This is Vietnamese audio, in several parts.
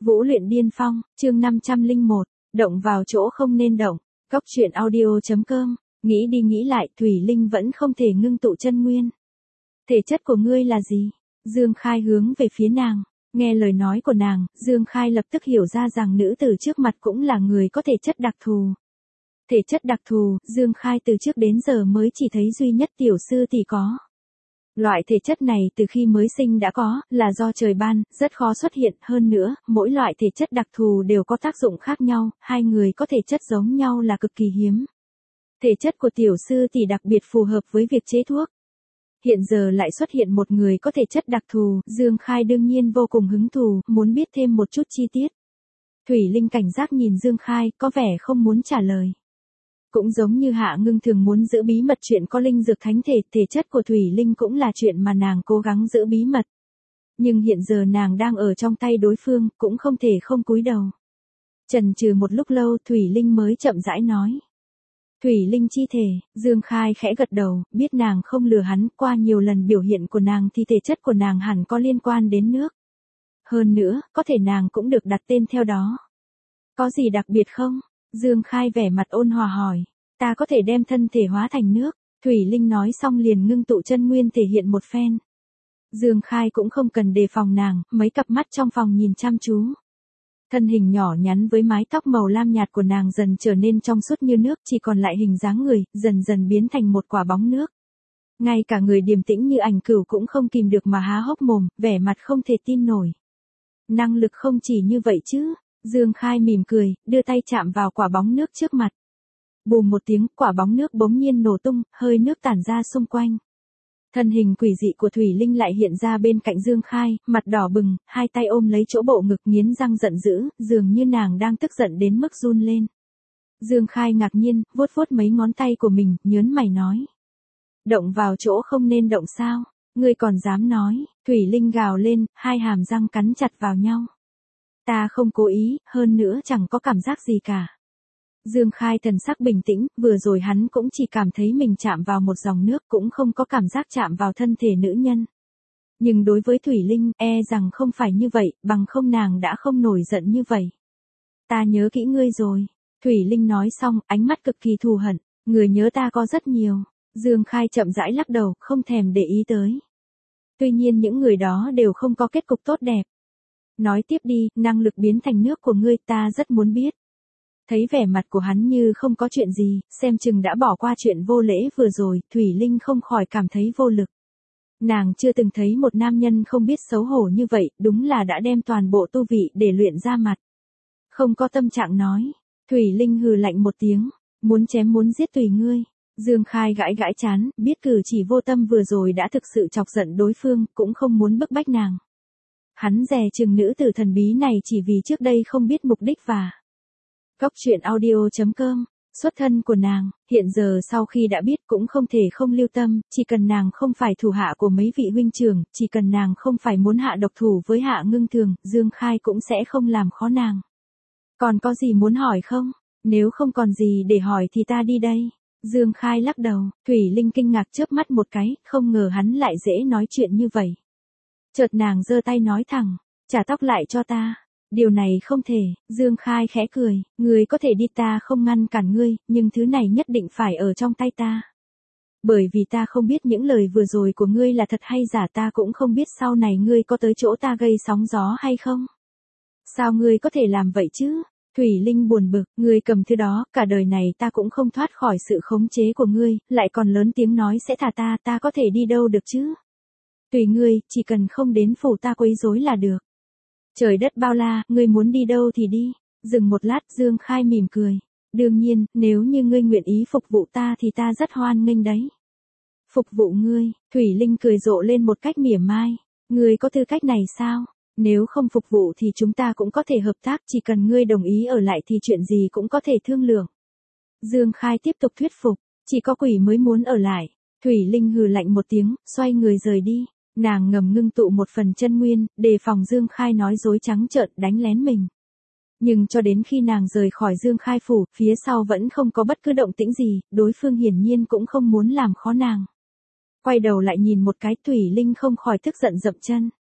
Vũ luyện điên phong, chương 501, động vào chỗ không nên động. Cóc truyện audio.com, nghĩ đi nghĩ lại, Thủy Linh vẫn không thể ngưng tụ chân nguyên. Thể chất của ngươi là gì? Dương Khai hướng về phía nàng, nghe lời nói của nàng, Dương Khai lập tức hiểu ra rằng nữ tử trước mặt cũng là người có thể chất đặc thù. Thể chất đặc thù, Dương Khai từ trước đến giờ mới chỉ thấy duy nhất tiểu sư tỷ có. Loại thể chất này từ khi mới sinh đã có, là do trời ban, rất khó xuất hiện, hơn nữa, mỗi loại thể chất đặc thù đều có tác dụng khác nhau, hai người có thể chất giống nhau là cực kỳ hiếm. Thể chất của tiểu sư tỷ đặc biệt phù hợp với việc chế thuốc. Hiện giờ lại xuất hiện một người có thể chất đặc thù, Dương Khai đương nhiên vô cùng hứng thú, muốn biết thêm một chút chi tiết. Thủy Linh cảnh giác nhìn Dương Khai, có vẻ không muốn trả lời. Cũng giống như Hạ Ngưng thường muốn giữ bí mật chuyện có linh dược thánh thể, thể chất của Thủy Linh cũng là chuyện mà nàng cố gắng giữ bí mật. Nhưng hiện giờ nàng đang ở trong tay đối phương, cũng không thể không cúi đầu. Chần chừ một lúc lâu, Thủy Linh mới chậm rãi nói. Thủy Linh chi thể, Dương Khai khẽ gật đầu, biết nàng không lừa hắn, qua nhiều lần biểu hiện của nàng thì thể chất của nàng hẳn có liên quan đến nước. Hơn nữa, có thể nàng cũng được đặt tên theo đó. Có gì đặc biệt không? Dương Khai vẻ mặt ôn hòa hỏi, ta có thể đem thân thể hóa thành nước. Thủy Linh nói xong liền ngưng tụ chân nguyên thể hiện một phen. Dương Khai cũng không cần đề phòng nàng, mấy cặp mắt trong phòng nhìn chăm chú. Thân hình nhỏ nhắn với mái tóc màu lam nhạt của nàng dần trở nên trong suốt như nước, chỉ còn lại hình dáng người, dần dần biến thành một quả bóng nước. Ngay cả người điềm tĩnh như Ảnh Cửu cũng không kìm được mà há hốc mồm, vẻ mặt không thể tin nổi. Năng lực không chỉ như vậy chứ? Dương Khai mỉm cười, đưa tay chạm vào quả bóng nước trước mặt. Bùm một tiếng, quả bóng nước bỗng nhiên nổ tung, hơi nước tản ra xung quanh. Thân hình quỷ dị của Thủy Linh lại hiện ra bên cạnh Dương Khai, mặt đỏ bừng, hai tay ôm lấy chỗ bộ ngực nghiến răng giận dữ, dường như nàng đang tức giận đến mức run lên. Dương Khai ngạc nhiên, vuốt vuốt mấy ngón tay của mình, nhớn mày nói. Động vào chỗ không nên động sao? Ngươi còn dám nói? Thủy Linh gào lên, hai hàm răng cắn chặt vào nhau. Ta không cố ý, hơn nữa chẳng có cảm giác gì cả. Dương Khai thần sắc bình tĩnh, vừa rồi hắn cũng chỉ cảm thấy mình chạm vào một dòng nước, cũng không có cảm giác chạm vào thân thể nữ nhân. Nhưng đối với Thủy Linh, rằng không phải như vậy, bằng không nàng đã không nổi giận như vậy. Ta nhớ kỹ ngươi rồi. Thủy Linh nói xong, ánh mắt cực kỳ thù hận. Người nhớ ta có rất nhiều. Dương Khai chậm rãi lắc đầu, không thèm để ý tới. Tuy nhiên những người đó đều không có kết cục tốt đẹp. Nói tiếp đi, năng lực biến thành nước của ngươi ta rất muốn biết. Thấy vẻ mặt của hắn như không có chuyện gì, xem chừng đã bỏ qua chuyện vô lễ vừa rồi, Thủy Linh không khỏi cảm thấy vô lực. Nàng chưa từng thấy một nam nhân không biết xấu hổ như vậy, đúng là đã đem toàn bộ tu vị để luyện ra mặt. Không có tâm trạng nói, Thủy Linh hừ lạnh một tiếng, muốn chém muốn giết tùy ngươi. Dương Khai gãi gãi chán, biết cử chỉ vô tâm vừa rồi đã thực sự chọc giận đối phương, cũng không muốn bức bách nàng. Hắn dè chừng nữ tử thần bí này chỉ vì trước đây không biết mục đích và Cóc truyện audio.com, xuất thân của nàng, hiện giờ sau khi đã biết cũng không thể không lưu tâm, chỉ cần nàng không phải thủ hạ của mấy vị huynh trưởng, chỉ cần nàng không phải muốn hạ độc thủ với Hạ Ngưng thường, Dương Khai cũng sẽ không làm khó nàng. Còn có gì muốn hỏi không? Nếu không còn gì để hỏi thì ta đi đây. Dương Khai lắc đầu, Thủy Linh kinh ngạc chớp mắt một cái, không ngờ hắn lại dễ nói chuyện như vậy. Chợt nàng giơ tay nói thẳng, trả tóc lại cho ta. Điều này không thể, Dương Khai khẽ cười, ngươi có thể đi ta không ngăn cản ngươi, nhưng thứ này nhất định phải ở trong tay ta. Bởi vì ta không biết những lời vừa rồi của ngươi là thật hay giả, ta cũng không biết sau này ngươi có tới chỗ ta gây sóng gió hay không. Sao ngươi có thể làm vậy chứ? Thủy Linh buồn bực, ngươi cầm thứ đó, cả đời này ta cũng không thoát khỏi sự khống chế của ngươi, lại còn lớn tiếng nói sẽ thả ta có thể đi đâu được chứ? Tùy ngươi, chỉ cần không đến phủ ta quấy rối là được. Trời đất bao la, ngươi muốn đi đâu thì đi. Dừng một lát, Dương Khai mỉm cười. Đương nhiên, nếu như ngươi nguyện ý phục vụ ta thì ta rất hoan nghênh đấy. Phục vụ ngươi, Thủy Linh cười rộ lên một cách mỉa mai. Ngươi có tư cách này sao? Nếu không phục vụ thì chúng ta cũng có thể hợp tác, chỉ cần ngươi đồng ý ở lại thì chuyện gì cũng có thể thương lượng. Dương Khai tiếp tục thuyết phục, chỉ có quỷ mới muốn ở lại. Thủy Linh hừ lạnh một tiếng, xoay người rời đi. Nàng ngầm ngưng tụ một phần chân nguyên, đề phòng Dương Khai nói dối trắng trợn đánh lén mình. Nhưng cho đến khi nàng rời khỏi Dương Khai phủ, phía sau vẫn không có bất cứ động tĩnh gì, đối phương hiển nhiên cũng không muốn làm khó nàng. Quay đầu lại nhìn một cái, Thủy Linh không khỏi tức giận dậm chân.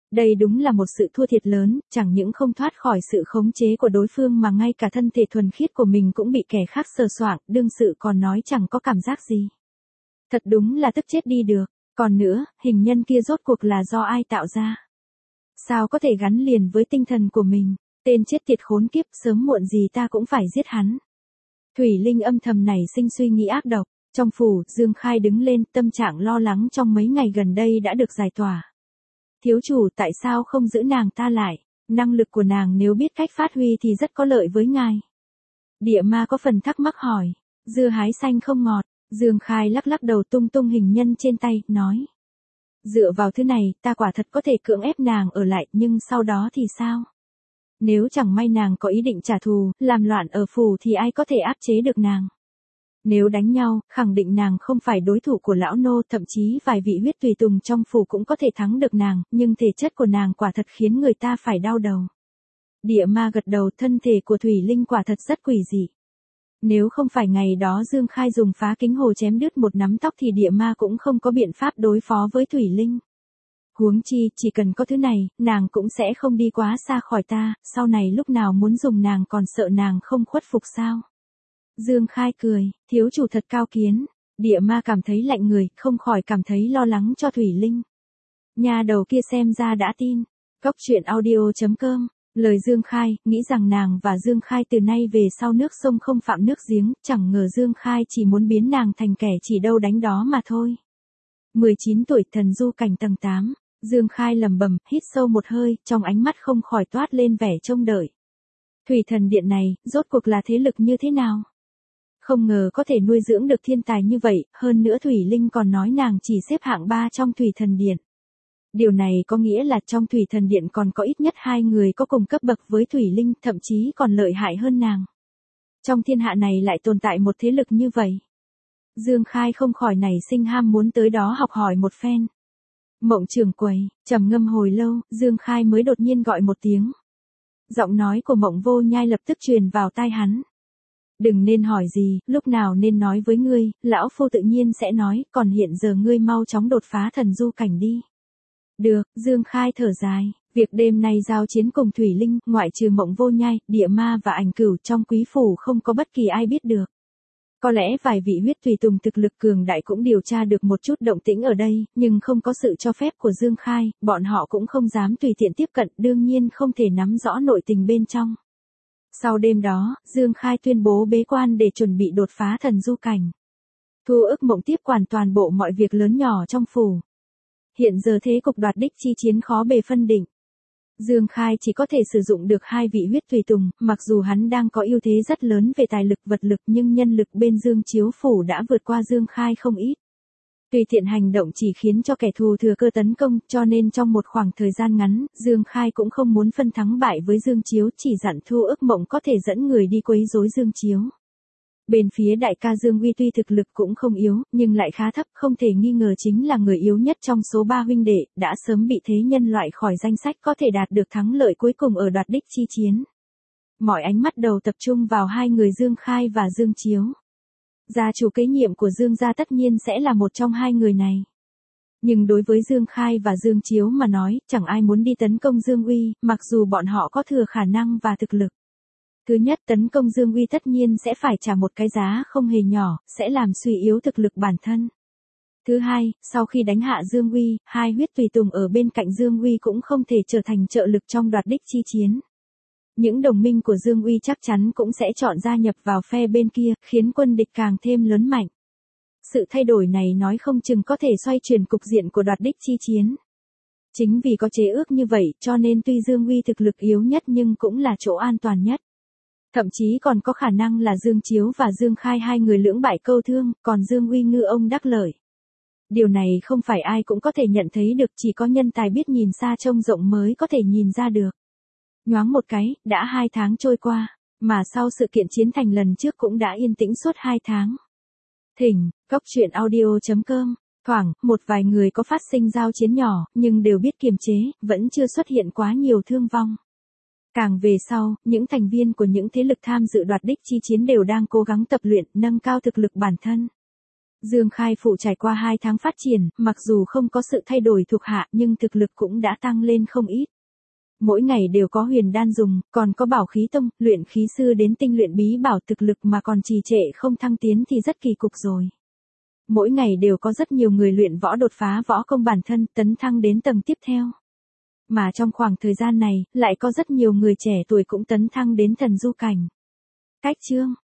Đây đúng là một sự thua thiệt lớn, chẳng những không thoát khỏi sự khống chế của đối phương mà ngay cả thân thể thuần khiết của mình cũng bị kẻ khác sờ soạng, đương sự còn nói chẳng có cảm giác gì. Thật đúng là tức chết đi được. Còn nữa, hình nhân kia rốt cuộc là do ai tạo ra? Sao có thể gắn liền với tinh thần của mình? Tên chết tiệt khốn kiếp, sớm muộn gì ta cũng phải giết hắn. Thủy Linh âm thầm nảy sinh suy nghĩ ác độc. Trong phủ, Dương Khai đứng lên, tâm trạng lo lắng trong mấy ngày gần đây đã được giải tỏa. Thiếu chủ, tại sao không giữ nàng ta lại? Năng lực của nàng nếu biết cách phát huy thì rất có lợi với ngài. Địa ma có phần thắc mắc hỏi. Dưa hái xanh không ngọt. Dương Khai lắc lắc đầu tung tung hình nhân trên tay, nói. Dựa vào thứ này, ta quả thật có thể cưỡng ép nàng ở lại, nhưng sau đó thì sao? Nếu chẳng may nàng có ý định trả thù, làm loạn ở phủ thì ai có thể áp chế được nàng? Nếu đánh nhau, khẳng định nàng không phải đối thủ của lão nô, thậm chí vài vị huyết tùy tùng trong phủ cũng có thể thắng được nàng, nhưng thể chất của nàng quả thật khiến người ta phải đau đầu. Địa ma gật đầu, thân thể của Thủy Linh quả thật rất quỷ dị. Nếu không phải ngày đó Dương Khai dùng phá kính hồ chém đứt một nắm tóc thì địa ma cũng không có biện pháp đối phó với Thủy Linh. Huống chi, chỉ cần có thứ này, nàng cũng sẽ không đi quá xa khỏi ta, sau này lúc nào muốn dùng nàng còn sợ nàng không khuất phục sao? Dương Khai cười, thiếu chủ thật cao kiến. Địa ma cảm thấy lạnh người, không khỏi cảm thấy lo lắng cho Thủy Linh. Nhà đầu kia xem ra đã tin. Cốc truyện audio.com. Lời Dương Khai, nghĩ rằng nàng và Dương Khai từ nay về sau nước sông không phạm nước giếng, chẳng ngờ Dương Khai chỉ muốn biến nàng thành kẻ chỉ đâu đánh đó mà thôi. 19 tuổi, thần du cảnh tầng 8. Dương Khai lẩm bẩm, hít sâu một hơi, trong ánh mắt không khỏi toát lên vẻ trông đợi. Thủy thần điện này, rốt cuộc là thế lực như thế nào? Không ngờ có thể nuôi dưỡng được thiên tài như vậy, hơn nữa Thủy Linh còn nói nàng chỉ xếp hạng 3 trong Thủy thần điện. Điều này có nghĩa là trong Thủy thần điện còn có ít nhất 2 người có cùng cấp bậc với Thủy Linh, thậm chí còn lợi hại hơn nàng. Trong thiên hạ này lại tồn tại một thế lực như vậy. Dương Khai không khỏi nảy sinh ham muốn tới đó học hỏi một phen. Mộng trưởng quầy, trầm ngâm hồi lâu, Dương Khai mới đột nhiên gọi một tiếng. Giọng nói của Mộng Vô Nhai lập tức truyền vào tai hắn. Đừng nên hỏi gì, lúc nào nên nói với ngươi, lão phu tự nhiên sẽ nói, còn hiện giờ ngươi mau chóng đột phá thần du cảnh đi. Được, Dương Khai thở dài, việc đêm nay giao chiến cùng Thủy Linh, ngoại trừ Mộng Vô Nhai, Địa Ma và Ảnh Cửu trong quý phủ không có bất kỳ ai biết được. Có lẽ vài vị huyết tùy tùng thực lực cường đại cũng điều tra được một chút động tĩnh ở đây, nhưng không có sự cho phép của Dương Khai, bọn họ cũng không dám tùy tiện tiếp cận, đương nhiên không thể nắm rõ nội tình bên trong. Sau đêm đó, Dương Khai tuyên bố bế quan để chuẩn bị đột phá thần du cảnh. Thu Ức Mộng tiếp quản toàn bộ mọi việc lớn nhỏ trong phủ. Hiện giờ thế cục đoạt đích chi chiến khó bề phân định. Dương Khai chỉ có thể sử dụng được 2 vị huyết tùy tùng, mặc dù hắn đang có ưu thế rất lớn về tài lực vật lực nhưng nhân lực bên Dương Chiếu Phủ đã vượt qua Dương Khai không ít. Tùy tiện hành động chỉ khiến cho kẻ thù thừa cơ tấn công, cho nên trong một khoảng thời gian ngắn, Dương Khai cũng không muốn phân thắng bại với Dương Chiếu, chỉ dặn Thu Ức Mộng có thể dẫn người đi quấy rối Dương Chiếu. Bên phía đại ca Dương Uy tuy thực lực cũng không yếu, nhưng lại khá thấp, không thể nghi ngờ chính là người yếu nhất trong số 3 huynh đệ, đã sớm bị thế nhân loại khỏi danh sách có thể đạt được thắng lợi cuối cùng ở đoạt đích chi chiến. Mọi ánh mắt đầu tập trung vào 2 người Dương Khai và Dương Chiếu. Gia chủ kế nhiệm của Dương gia tất nhiên sẽ là một trong 2 người này. Nhưng đối với Dương Khai và Dương Chiếu mà nói, chẳng ai muốn đi tấn công Dương Uy, mặc dù bọn họ có thừa khả năng và thực lực. Thứ nhất, tấn công Dương Uy tất nhiên sẽ phải trả một cái giá không hề nhỏ, sẽ làm suy yếu thực lực bản thân. Thứ hai, sau khi đánh hạ Dương Uy, 2 huyết tùy tùng ở bên cạnh Dương Uy cũng không thể trở thành trợ lực trong đoạt đích chi chiến. Những đồng minh của Dương Uy chắc chắn cũng sẽ chọn gia nhập vào phe bên kia, khiến quân địch càng thêm lớn mạnh. Sự thay đổi này nói không chừng có thể xoay chuyển cục diện của đoạt đích chi chiến. Chính vì có chế ước như vậy, cho nên tuy Dương Uy thực lực yếu nhất nhưng cũng là chỗ an toàn nhất. Thậm chí còn có khả năng là Dương Chiếu và Dương Khai 2 người lưỡng bại câu thương, còn Dương Uy ngư ông đắc lợi. Điều này không phải ai cũng có thể nhận thấy được, chỉ có nhân tài biết nhìn xa trông rộng mới có thể nhìn ra được. Nhoáng một cái, đã 2 tháng trôi qua, mà sau sự kiện chiến thành lần trước cũng đã yên tĩnh suốt 2 tháng. Thỉnh, cốc truyện audio.com, thoảng, một vài người có phát sinh giao chiến nhỏ, nhưng đều biết kiềm chế, vẫn chưa xuất hiện quá nhiều thương vong. Càng về sau, những thành viên của những thế lực tham dự đoạt đích chi chiến đều đang cố gắng tập luyện, nâng cao thực lực bản thân. Dương Khai Phụ trải qua 2 tháng phát triển, mặc dù không có sự thay đổi thuộc hạ nhưng thực lực cũng đã tăng lên không ít. Mỗi ngày đều có huyền đan dùng, còn có bảo khí tông, luyện khí sư đến tinh luyện bí bảo, thực lực mà còn trì trệ không thăng tiến thì rất kỳ cục rồi. Mỗi ngày đều có rất nhiều người luyện võ đột phá võ công bản thân, tấn thăng đến tầng tiếp theo. Mà trong khoảng thời gian này, lại có rất nhiều người trẻ tuổi cũng tấn thăng đến thần du cảnh. Cách chương